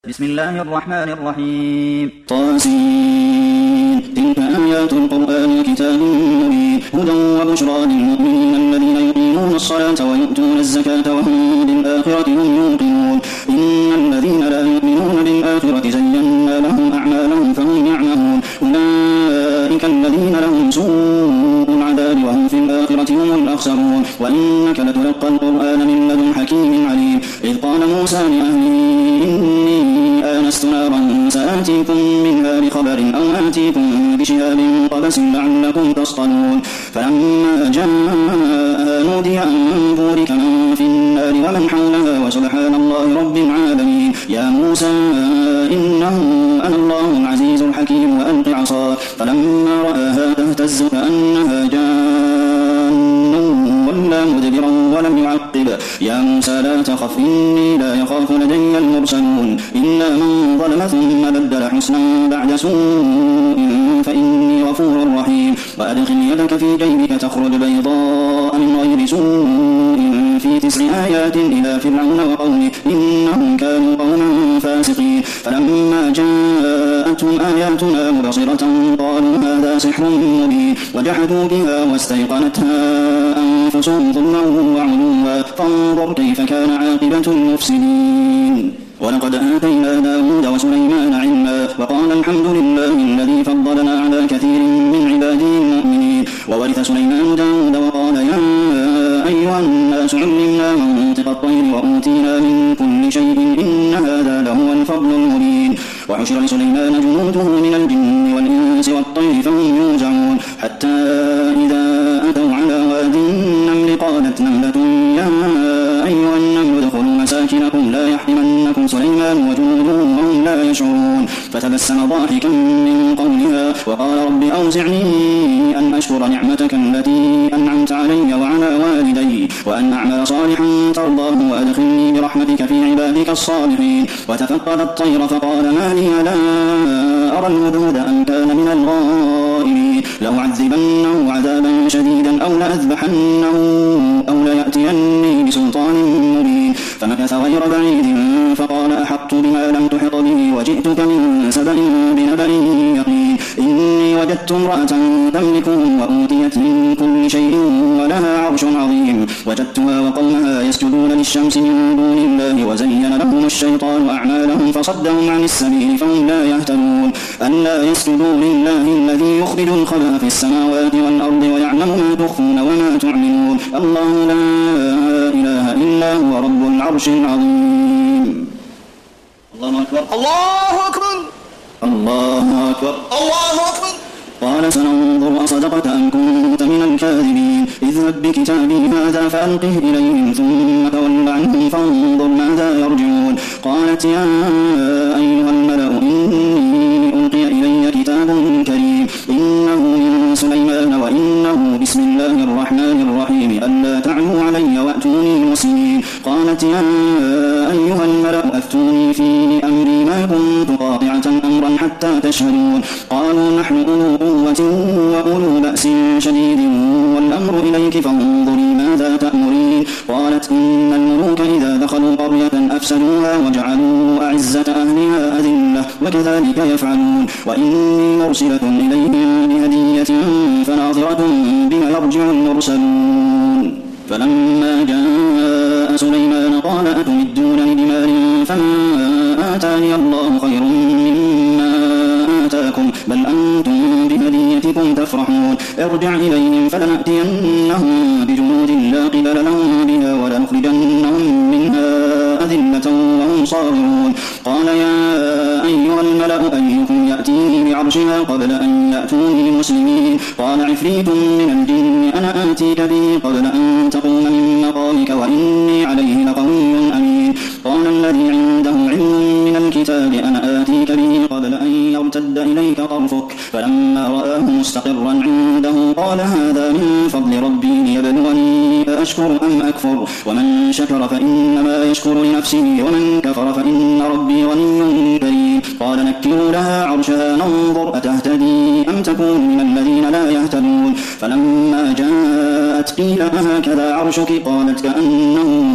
بسم الله الرحمن الرحيم. طاسين. تلك آيات القرآن كتاب مبين هدى وبشرى للمؤمنين الذين يقيمون الصلاة ويؤتون الزكاة وهم بالآخرة هم يوقنون. إن الذين لا يؤمنون بالآخرة زينا لهم أعمالهم فهم يعمهون. أولئك الذين لهم سوء العذاب وهم في الآخرة هم الأخسرون. وإنك لتلقى القرآن من لدن حكيم عليم. إذ قال موسى لأهله إني آنست نارا سآتيكم منها بخبر أو آتيكم بشهاب قبس لعلكم تصطلون. فلما جاء نودي أن بورك من في النار ومن حولها وسبحان الله رب العالمين. يا موسى إنه أنا الله العزيز الحكيم وألق عصاك فلما رآها تهتز كأنها جان ولا مدبرا ولم يعقب. يا موسى لا تخف إني لا يخاف لدي المرسلون. إلا من ظلم ثم بدل حسنا بعد سوء فإني غفور رحيم. وأدخل يدك في جيبك تخرج بيضاء من غير سوء في 9 آيات إلى فرعون وقومه إنهم كانوا قوما فاسقين. فلما جاءتهم آياتنا مبصرة قالوا هذا سحر مبين وجحدوا بها واستيقنتها أنفسهم ظلما وعلوا فانظر كيف كان عاقبة المفسدين. ولقد آتينا داود وسليمان علما وقال الحمد لله الذي فضلنا على كثير من عباده المؤمنين. وورث سليمان داود وقال يا أيها الناس علمنا منطق الطير وأوتينا من كل شيء إن هذا لهو الفضل المبين. وحشر لسليمان جنوده من الجن والإنس والطير فهم يوزعون حتى إذا أتوا على واد النمل قالت نملة يا أيها النمل ادخلوا مساكنكم لا يحطمنكم سليمان وجنوده وهم لا يشعرون. فتبسم ضاحكا من قولها وقال رب أوزعني أن أشكر نعمتك التي أنعمت علي وعلى والدي وأن أعمل صالحا ترضاه وأدخلني برحمتك في عبادك الصالحين. وتفقد الطير فقال ما لي لا أرى الهدهد أم كان من الغائبين. لأعذبنه عذابا شديدا أو لأذبحنه أو ليأتيني بسلطان مبين. فمكث غير بعيد فقال أحطت بما لم تحط به وجئتك من سبأ بنبأ يقين. إني وجدت امرأة تملكهم وأوتيت من كل شيء ولها عرش عظيم. وجدتها وقومها يسجدون للشمس من دون الله وزين لهم الشيطان أعمالهم فصدهم عن السبيل فهم لا يهتدون. ألا يسجدوا لله الذي يخرج الخبأ في السماوات والأرض ويعلم ما تخفون وما تعلنون. الله لا إله إلا هو رب العرش العظيم. الله أكبر الله أكبر الله أكبر الله أكبر. قال سننظر أصدقت أم كنت من الكاذبين. اذهب بكتابي هذا فألقه إليهم ثم تول عنهم فانظر ماذا يرجعون. قالت يا أيها الملأ إني ألقي إلي كتاب كريم إنه من سليمان وإنه بسم الله الرحمن الرحيم ألا تعلوا علي وأتوني مسلمين. قالت يا أيها الملأ أفتوني في أمري ما كنت قاطعة أمرا حتى تشهدون. قالوا نحن أولو قوة وأولو بأس شديد والأمر إليك فانظري ماذا تأمرين. قالت إن الملوك إذا دخلوا قرية أفسدوها وجعلوا أعزة أهلها أذلة وكذلك يفعلون. وإني مرسلة إليهم بهدية فناظرة بما يرجع المرسلون. فلما جاء سليمان قال أتمدونني بمال فما آتاني الله خير مما آتاكم بل أنتم بهديتكم تفرحون. ارجع إليهم فلنأتينهم بجنود لا قبل لهم بها ولنخرجنهم منها أذلة وهم صاغرون. قال يا أيها الملأ أيكم يأتيني بعرشها قبل أن يأتوني مسلمين. قال عفريت من الجن أنا آتيك به قبل أن تقوم من مقامك وإني عليه لقوي أمين. قال الذي عنده علم من الكتاب أنا آتيك به قبل أن يرتد إليك طرفك. فلما رآه مستقرا عنده قال هذا من فضل ربي ليبلوني أشكر أم أكفر. ومن شكر فإنما يشكر لنفسه ومن كفر فإن ربي غني كريم. قال نكروا لها عرشها ننظر أتهتدي أم تكون من الذين لا يهتدون. فلما جاءت قيل أهكذا عرشك قالت كأنه هو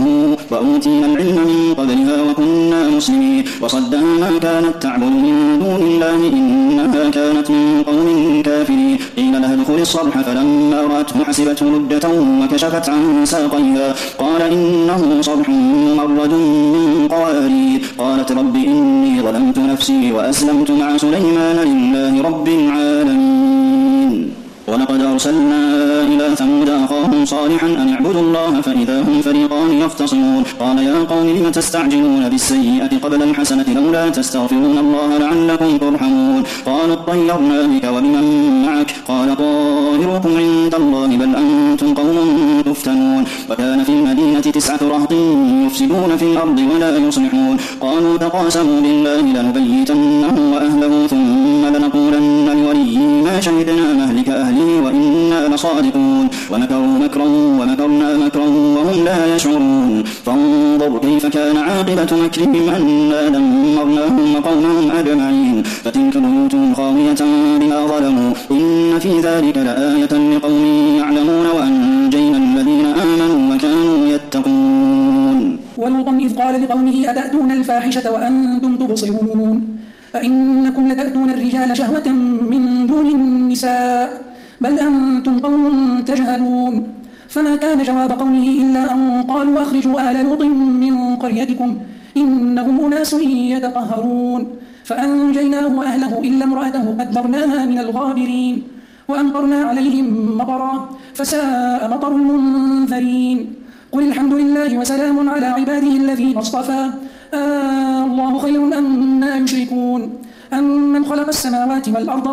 وأوتينا العلم من قبلها وكنا مسلمين وصدها ما كانت تعبد من دون الله إنها كانت من قوم كافرين قيل لها ادخل الصرح فلما رأته حسبته لجة وكشفت عن ساقيها قال إنه صرح ممرد من قوارير قالت رب إني ظلمت نفسي وأسلمت مع سليمان لله رب العالمين ولقد أرسلنا إلى ثمود أخاهم صالحا أن اعبدوا الله فإذا هم فريقان يختصمون قال يا قوم لم تستعجلون بالسيئة قبل الحسنة لولا تستغفرون الله لعلكم ترحمون قالوا اطيرنا بك وبمن معك قال طائركم عند الله بل أنتم قوم تفتنون وكان في المدينة 9 رهط يفسدون في الأرض ولا يصلحون قالوا تقاسموا بالله لنبيتنه وأهله ثم لنقولن لوليه ما شهدنا مهلك أهله وإنا لصادقون ومكروا مكرا ومكرنا مكرا وهم لا يشعرون فانظر كيف كان عاقبة مكرهم أنا دمرناهم وقومهم أجمعين فتلك بيوتهم خاوية بما ظلموا إن في ذلك لآية لقوم يعلمون وأنجينا الذين آمنوا وكانوا يتقون ولوطا إذ قال لقومه أتأتون الفاحشة وأنتم تبصرون أئنكم لتأتون الرجال شهوة من دون النساء بل أنتم قوم تجهلون فما كان جواب قومه إلا أن قالوا أخرجوا آل لوط من قريتكم إنهم أناس يتطهرون فأنجيناه وأهله إلا امرأته قدرناها من الغابرين وأمطرنا عليهم مطرا فساء مطر المنذرين قل الحمد لله وسلام على عباده الذين اصطفى الله خير أما يشركون أمن خلق السماوات والأرض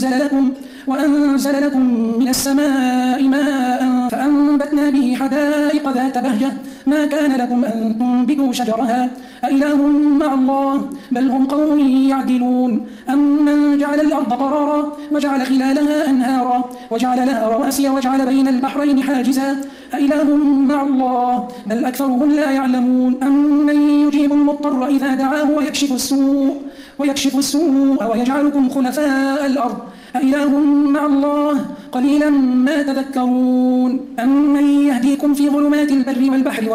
وأنزل لكم من السماء ماء فأنبتنا به حدائق ذات بهجة ما كان لكم أن تنبتوا شجرها أإله مع الله بل هم قوم يعدلون أمن جعل الأرض قرارا وجعل خلالها أنهارا وجعل لها رواسي وجعل بين البحرين حاجزا أإله مع الله بل أكثرهم لا يعلمون أمن يجيب المضطر إذا دعاه ويكشف السوء ويجعلكم خلفاء الأرض أإله مع الله قليلا ما تذكرون أمن يهديكم في ظلمات البر والبحر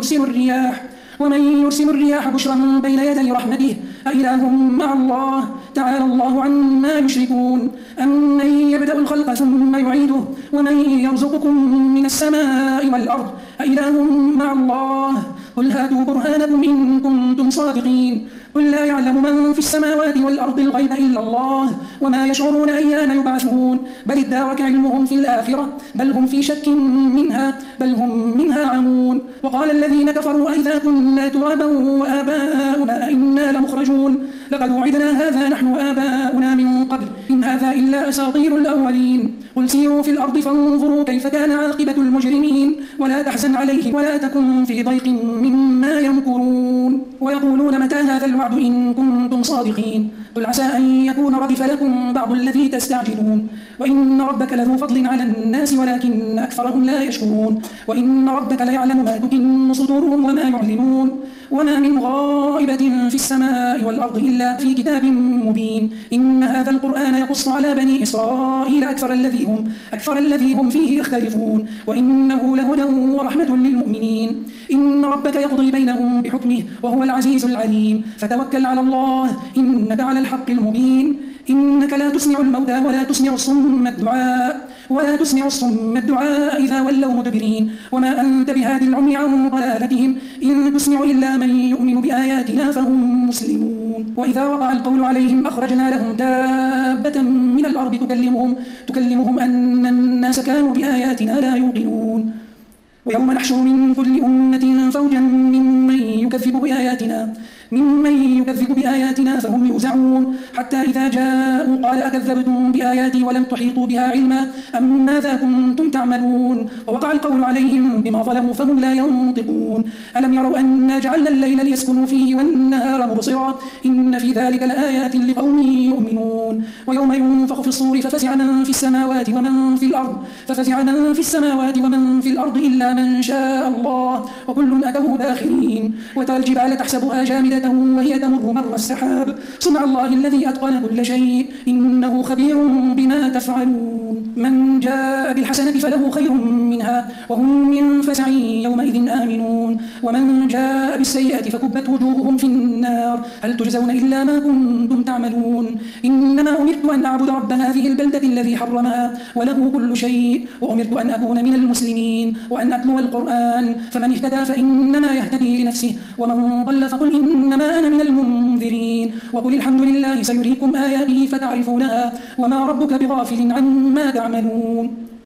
ومن يرسل الرياح بشرا بين يدي رحمته أإله مع الله تعالى الله عما يشركون أمن يبدأ الخلق ثم يعيده ومن يرزقكم من السماء والأرض أإله مع الله قل هاتوا برهانكم إن كنتم صادقين قل لا يعلم من في السماوات والأرض الغيب إلا الله وما يشعرون أيان يبعثون بل ادارك علمهم في الآخرة بل هم في شك منها بل هم منها عمون وقال الذين كفروا أئذا كنا ترابا وآباؤنا أئنا لمخرجون لقد وعدنا هذا نحن وآباؤنا من قبل إن هذا إلا أساطير الأولين قل سيروا في الأرض فانظروا كيف كان عاقبة المجرمين ولا تحزن عليهم ولا تكن في ضيق مما يمكرون ويقولون متى هذا الوعد إن كنتم صادقين قل عسى أن يكون ردف لكم بعض الذي تستعجلون وإن ربك لذو فضل على الناس ولكن أكثرهم لا يشكرون وإن ربك ليعلم ما تكن صدورهم وما يعلنون وما من غائبة في السماء والأرض إلا في كتاب مبين إن هذا القرآن يقص على بني إسرائيل أكثر الذي هم فيه يختلفون وإنه لهدى ورحمة للمؤمنين إن ربك يقضي بينهم بحكمه وهو العزيز العليم فتوكل على الله إنك على الحق المبين إنك لا تسمع الموتى ولا تسمع الصم الدعاء إذا ولوا مدبرين وما أنت بهادي العمي عن ضلالتهم إن تسمع إلا من يؤمن بآياتنا فهم مسلمون وإذا وقع القول عليهم أخرجنا لهم دابة من الأرض تكلمهم أن الناس كانوا بآياتنا لا يوقنون ويوم نحشر من كل أمة فوجا ممن يكذب بآياتنا فهم يوزعون حتى إذا جاءوا قال أكذبتم بآياتي ولم تحيطوا بها علما أم ماذا كنتم تعملون ووقع القول عليهم بما ظلموا فهم لا ينطقون ألم يروا أنا جعلنا الليل ليسكنوا فيه والنهار مبصرا إن في ذلك لآيات لقوم يؤمنون ويوم ينفخ في الصور ففزع من في السماوات ومن في الأرض إلا من شاء الله وكل أتوه داخرين وترى الجبال تحسبها جامدة سحابة وهي تمر مر السحاب صنع الله الذي أتقن كل شيء إنه خبير بما تفعلون من جاء بالحسنة فله خير منها وهم من فزع يومئذ آمنون ومن جاء بالسيئة فكبت وجوههم في النار هل تجزون إلا ما كنتم تعملون إنما أمرت أن أعبد رب هذه البلدة الذي حرمها وله كل شيء وأمرت أن أكون من المسلمين وأن أتلو القرآن فمن اهتدى فإنما يهتدي لنفسه ومن ضل فقل إنما أنا من المنذرين وقل الحمد لله سيريكم آياته فتعرفونها وما ربك بغافل عما تعملون